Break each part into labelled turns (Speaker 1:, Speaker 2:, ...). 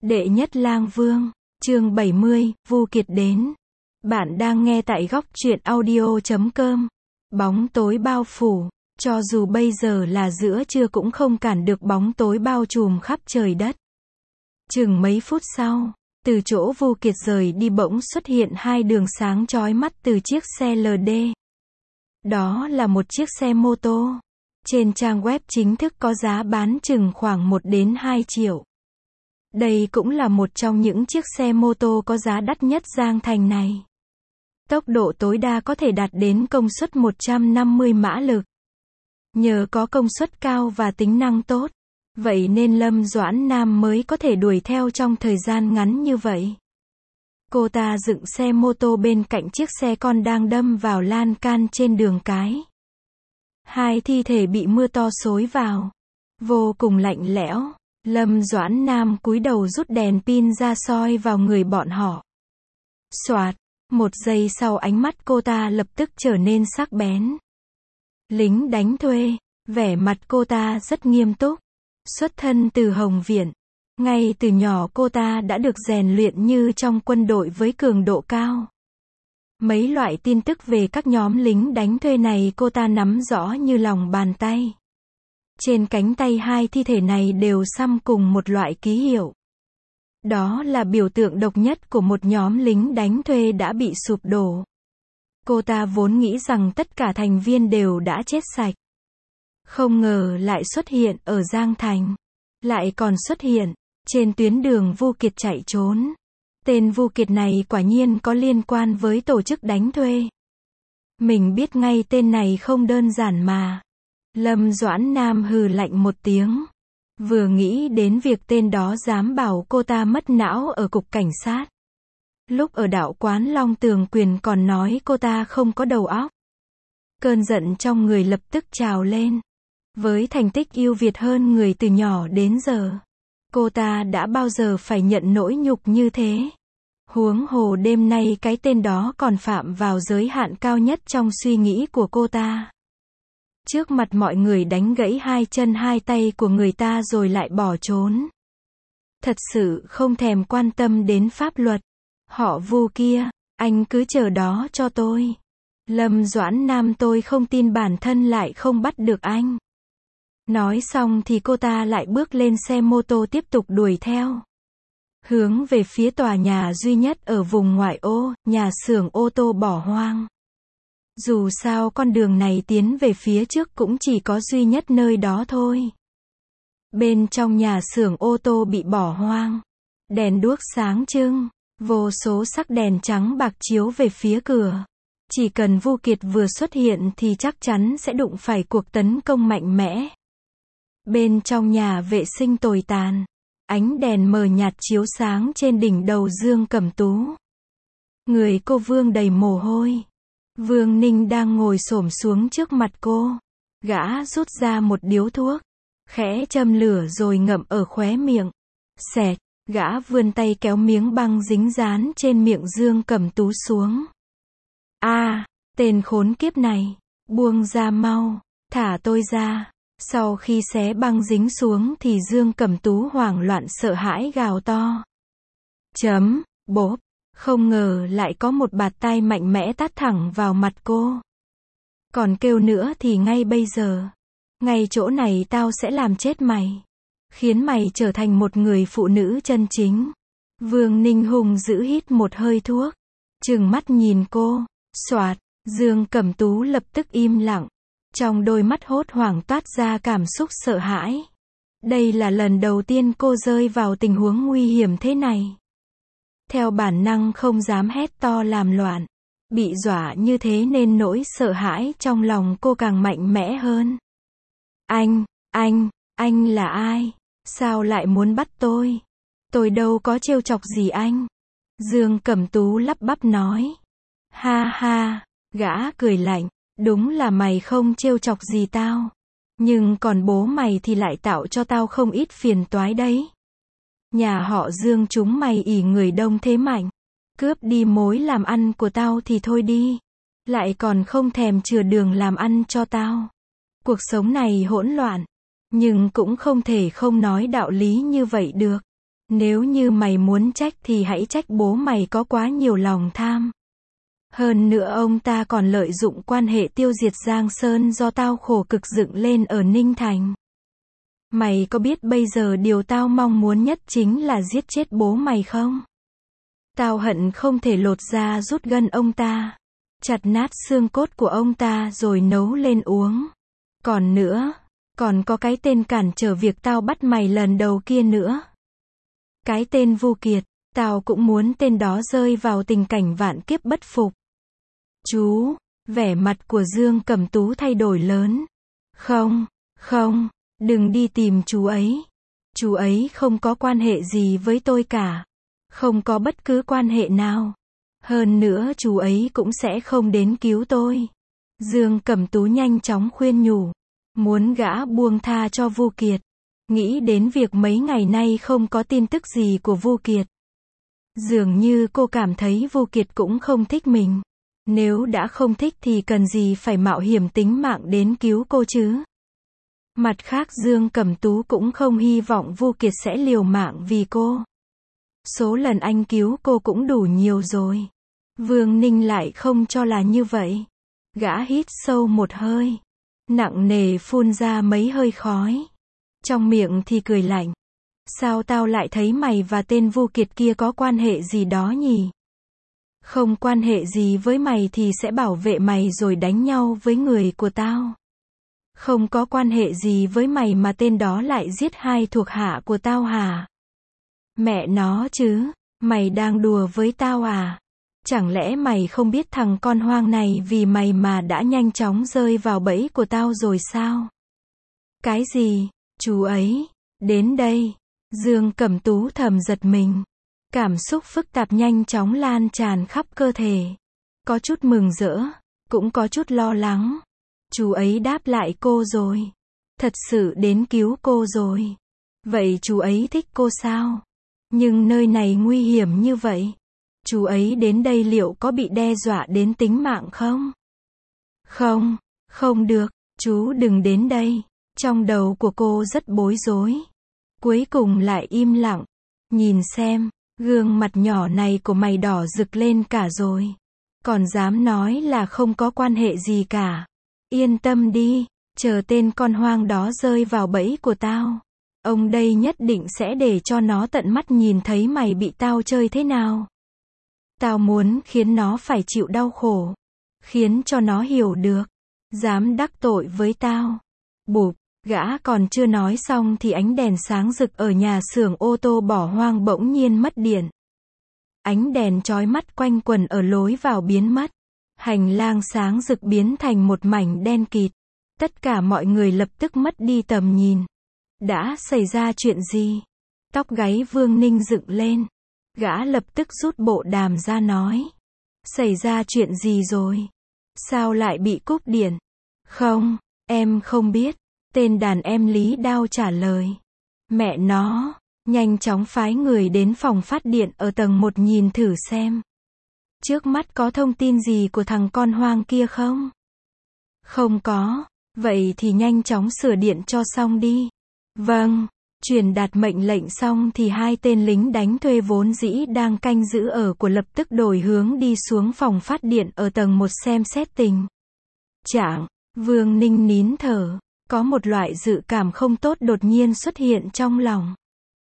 Speaker 1: Đệ nhất lang vương, chương 70, Vu Kiệt đến. Bạn đang nghe tại góc truyện audio.com. Bóng tối bao phủ, cho dù bây giờ là giữa trưa cũng không cản được bóng tối bao trùm khắp trời đất. Chừng mấy phút sau, từ chỗ Vu Kiệt rời đi bỗng xuất hiện hai đường sáng chói mắt từ chiếc xe LD. Đó là một chiếc xe mô tô. Trên trang web chính thức có giá bán chừng khoảng 1 đến 2 triệu. Đây cũng là một trong những chiếc xe mô tô có giá đắt nhất Giang Thành này. Tốc độ tối đa có thể đạt đến công suất 150 mã lực. Nhờ có công suất cao và tính năng tốt, vậy nên Lâm Doãn Nam mới có thể đuổi theo trong thời gian ngắn như vậy. Cô ta dựng xe mô tô bên cạnh chiếc xe con đang đâm vào lan can trên đường cái. Hai thi thể bị mưa to xối vào, vô cùng lạnh lẽo. Lâm Doãn Nam cúi đầu rút đèn pin ra soi vào người bọn họ. Xoạt, một giây sau ánh mắt cô ta lập tức trở nên sắc bén. Lính đánh thuê, vẻ mặt cô ta rất nghiêm túc. Xuất thân từ Hồng Viện, ngay từ nhỏ cô ta đã được rèn luyện như trong quân đội với cường độ cao. Mấy loại tin tức về các nhóm lính đánh thuê này cô ta nắm rõ như lòng bàn tay. Trên cánh tay hai thi thể này đều xăm cùng một loại ký hiệu. Đó là biểu tượng độc nhất của một nhóm lính đánh thuê đã bị sụp đổ. Cô ta vốn nghĩ rằng tất cả thành viên đều đã chết sạch. Không ngờ lại xuất hiện ở Giang Thành. Lại còn xuất hiện trên tuyến đường Vu Kiệt chạy trốn. Tên Vu Kiệt này quả nhiên có liên quan với tổ chức đánh thuê. Mình biết ngay tên này không đơn giản mà. Lâm Doãn Nam hừ lạnh một tiếng. Vừa nghĩ đến việc tên đó dám bảo cô ta mất não ở cục cảnh sát. Lúc ở đạo quán Long Tường Quyền còn nói cô ta không có đầu óc. Cơn giận trong người lập tức trào lên. Với thành tích ưu việt hơn người từ nhỏ đến giờ, cô ta đã bao giờ phải nhận nỗi nhục như thế. Huống hồ đêm nay cái tên đó còn phạm vào giới hạn cao nhất trong suy nghĩ của cô ta. Trước mặt mọi người đánh gãy hai chân hai tay của người ta rồi lại bỏ trốn. Thật sự không thèm quan tâm đến pháp luật. Họ Vu kia, anh cứ chờ đó cho tôi. Lâm Doãn Nam, tôi không tin bản thân lại không bắt được anh. Nói xong thì cô ta lại bước lên xe mô tô tiếp tục đuổi theo. Hướng về phía tòa nhà duy nhất ở vùng ngoại ô, nhà xưởng ô tô bỏ hoang. Dù sao con đường này tiến về phía trước cũng chỉ có duy nhất nơi đó thôi. Bên trong nhà xưởng ô tô bị bỏ hoang. Đèn đuốc sáng trưng, vô số sắc đèn trắng bạc chiếu về phía cửa. Chỉ cần Vu Kiệt vừa xuất hiện thì chắc chắn sẽ đụng phải cuộc tấn công mạnh mẽ. Bên trong nhà vệ sinh tồi tàn, ánh đèn mờ nhạt chiếu sáng trên đỉnh đầu Dương Cẩm Tú. Người cô Vương đầy mồ hôi. Vương Ninh đang ngồi xổm xuống trước mặt cô. Gã rút ra một điếu thuốc, khẽ châm lửa rồi ngậm ở khóe miệng. Xẹt, gã vươn tay kéo miếng băng dính dán trên miệng Dương Cẩm Tú xuống. Tên khốn kiếp này, buông ra mau, thả tôi ra. Sau khi xé băng dính xuống thì Dương Cẩm Tú hoảng loạn sợ hãi gào to. Bốp, không ngờ lại có một bạt tai mạnh mẽ tát thẳng vào mặt cô. Còn kêu nữa thì ngay bây giờ, ngay chỗ này tao sẽ làm chết mày. Khiến mày trở thành một người phụ nữ chân chính. Vương Ninh hùng dữ hít một hơi thuốc. Trừng mắt nhìn cô. Xoạt, Dương Cẩm Tú lập tức im lặng. Trong đôi mắt hốt hoảng toát ra cảm xúc sợ hãi. Đây là lần đầu tiên cô rơi vào tình huống nguy hiểm thế này. Theo bản năng không dám hét to làm loạn. Bị dọa như thế nên nỗi sợ hãi trong lòng cô càng mạnh mẽ hơn. Anh là ai? Sao lại muốn bắt tôi? Tôi đâu có trêu chọc gì anh. Dương Cẩm Tú lắp bắp nói. Ha ha, gã cười lạnh. Đúng là mày không trêu chọc gì tao. Nhưng còn bố mày thì lại tạo cho tao không ít phiền toái đấy. Nhà họ Dương chúng mày ỷ người đông thế mạnh. Cướp đi mối làm ăn của tao thì thôi đi. Lại còn không thèm chừa đường làm ăn cho tao. Cuộc sống này hỗn loạn. Nhưng cũng không thể không nói đạo lý như vậy được. Nếu như mày muốn trách thì hãy trách bố mày có quá nhiều lòng tham. Hơn nữa ông ta còn lợi dụng quan hệ tiêu diệt Giang Sơn do tao khổ cực dựng lên ở Ninh Thành. Mày có biết bây giờ điều tao mong muốn nhất chính là giết chết bố mày không? Tao hận không thể lột da rút gân ông ta, chặt nát xương cốt của ông ta rồi nấu lên uống. Còn nữa, còn có cái tên cản trở việc tao bắt mày lần đầu kia nữa. Cái tên Vu Kiệt, tao cũng muốn tên đó rơi vào tình cảnh vạn kiếp bất phục. Chú, vẻ mặt của Dương Cẩm Tú thay đổi lớn. Không, không, đừng đi tìm chú ấy. Chú ấy không có quan hệ gì với tôi cả. Không có bất cứ quan hệ nào. Hơn nữa chú ấy cũng sẽ không đến cứu tôi. Dương Cẩm Tú nhanh chóng khuyên nhủ. Muốn gã buông tha cho Vu Kiệt. Nghĩ đến việc mấy ngày nay không có tin tức gì của Vu Kiệt. Dường như cô cảm thấy Vu Kiệt cũng không thích mình. Nếu đã không thích thì cần gì phải mạo hiểm tính mạng đến cứu cô chứ. Mặt khác Dương Cẩm Tú cũng không hy vọng Vu Kiệt sẽ liều mạng vì cô. Số lần anh cứu cô cũng đủ nhiều rồi. Vương Ninh lại không cho là như vậy. Gã hít sâu một hơi. Nặng nề phun ra mấy hơi khói. Trong miệng thì cười lạnh. Sao tao lại thấy mày và tên Vu Kiệt kia có quan hệ gì đó nhỉ? Không quan hệ gì với mày thì sẽ bảo vệ mày rồi đánh nhau với người của tao. Không có quan hệ gì với mày mà tên đó lại giết hai thuộc hạ của tao hả? Mẹ nó chứ, mày đang đùa với tao à? Chẳng lẽ mày không biết thằng con hoang này vì mày mà đã nhanh chóng rơi vào bẫy của tao rồi sao? Cái gì? Chú ấy, đến đây. Dương Cẩm Tú thầm giật mình. Cảm xúc phức tạp nhanh chóng lan tràn khắp cơ thể. Có chút mừng rỡ, cũng có chút lo lắng. Chú ấy đáp lại cô rồi. Thật sự đến cứu cô rồi. Vậy chú ấy thích cô sao? Nhưng nơi này nguy hiểm như vậy. Chú ấy đến đây liệu có bị đe dọa đến tính mạng không? Không, không được, chú đừng đến đây. Trong đầu của cô rất bối rối. Cuối cùng lại im lặng. Nhìn xem, gương mặt nhỏ này của mày đỏ rực lên cả rồi. Còn dám nói là không có quan hệ gì cả. Yên tâm đi, chờ tên con hoang đó rơi vào bẫy của tao. Ông đây nhất định sẽ để cho nó tận mắt nhìn thấy mày bị tao chơi thế nào. Tao muốn khiến nó phải chịu đau khổ. Khiến cho nó hiểu được. Dám đắc tội với tao. Bụp, gã còn chưa nói xong thì ánh đèn sáng rực ở nhà xưởng ô tô bỏ hoang bỗng nhiên mất điện. Ánh đèn chói mắt quanh quần ở lối vào biến mất. Hành lang sáng rực biến thành một mảnh đen kịt. Tất cả mọi người lập tức mất đi tầm nhìn. Đã xảy ra chuyện gì? Tóc gáy Vương Ninh dựng lên. Gã lập tức rút bộ đàm ra nói. Xảy ra chuyện gì rồi? Sao lại bị cúp điện? Không, em không biết. Tên đàn em Lý Đao trả lời. Mẹ nó, nhanh chóng phái người đến phòng phát điện ở tầng 1 nhìn thử xem. Trước mắt có thông tin gì của thằng con hoang kia không? Không có. Vậy thì nhanh chóng sửa điện cho xong đi. Vâng. Truyền đạt mệnh lệnh xong thì hai tên lính đánh thuê vốn dĩ đang canh giữ ở của lập tức đổi hướng đi xuống phòng phát điện ở tầng 1 xem xét tình trạng. Vương Ninh nín thở. Có một loại dự cảm không tốt đột nhiên xuất hiện trong lòng.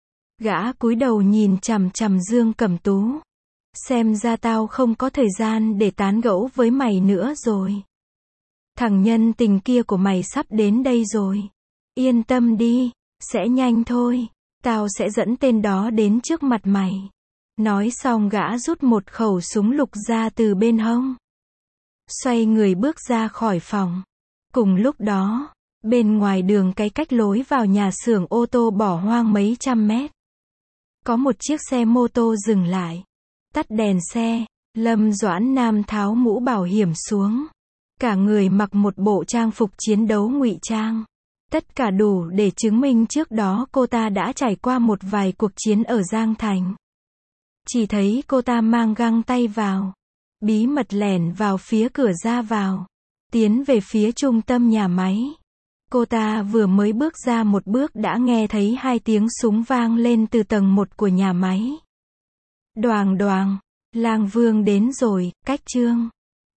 Speaker 1: Gã cúi đầu nhìn chằm chằm Dương Cẩm Tú. Xem ra tao không có thời gian để tán gẫu với mày nữa rồi. Thằng nhân tình kia của mày sắp đến đây rồi. Yên tâm đi, sẽ nhanh thôi. Tao sẽ dẫn tên đó đến trước mặt mày. Nói xong gã rút một khẩu súng lục ra từ bên hông. Xoay người bước ra khỏi phòng. Cùng lúc đó, bên ngoài đường cái cách lối vào nhà xưởng ô tô bỏ hoang mấy trăm mét. Có một chiếc xe mô tô dừng lại. Tắt đèn xe, Lâm Doãn Nam tháo mũ bảo hiểm xuống. Cả người mặc một bộ trang phục chiến đấu ngụy trang. Tất cả đủ để chứng minh trước đó cô ta đã trải qua một vài cuộc chiến ở Giang Thành. Chỉ thấy cô ta mang găng tay vào. Bí mật lẻn vào phía cửa ra vào. Tiến về phía trung tâm nhà máy. Cô ta vừa mới bước ra một bước đã nghe thấy 2 tiếng súng vang lên từ tầng 1 của nhà máy. Đoàng đoàng, Lang Vương đến rồi, cách Trương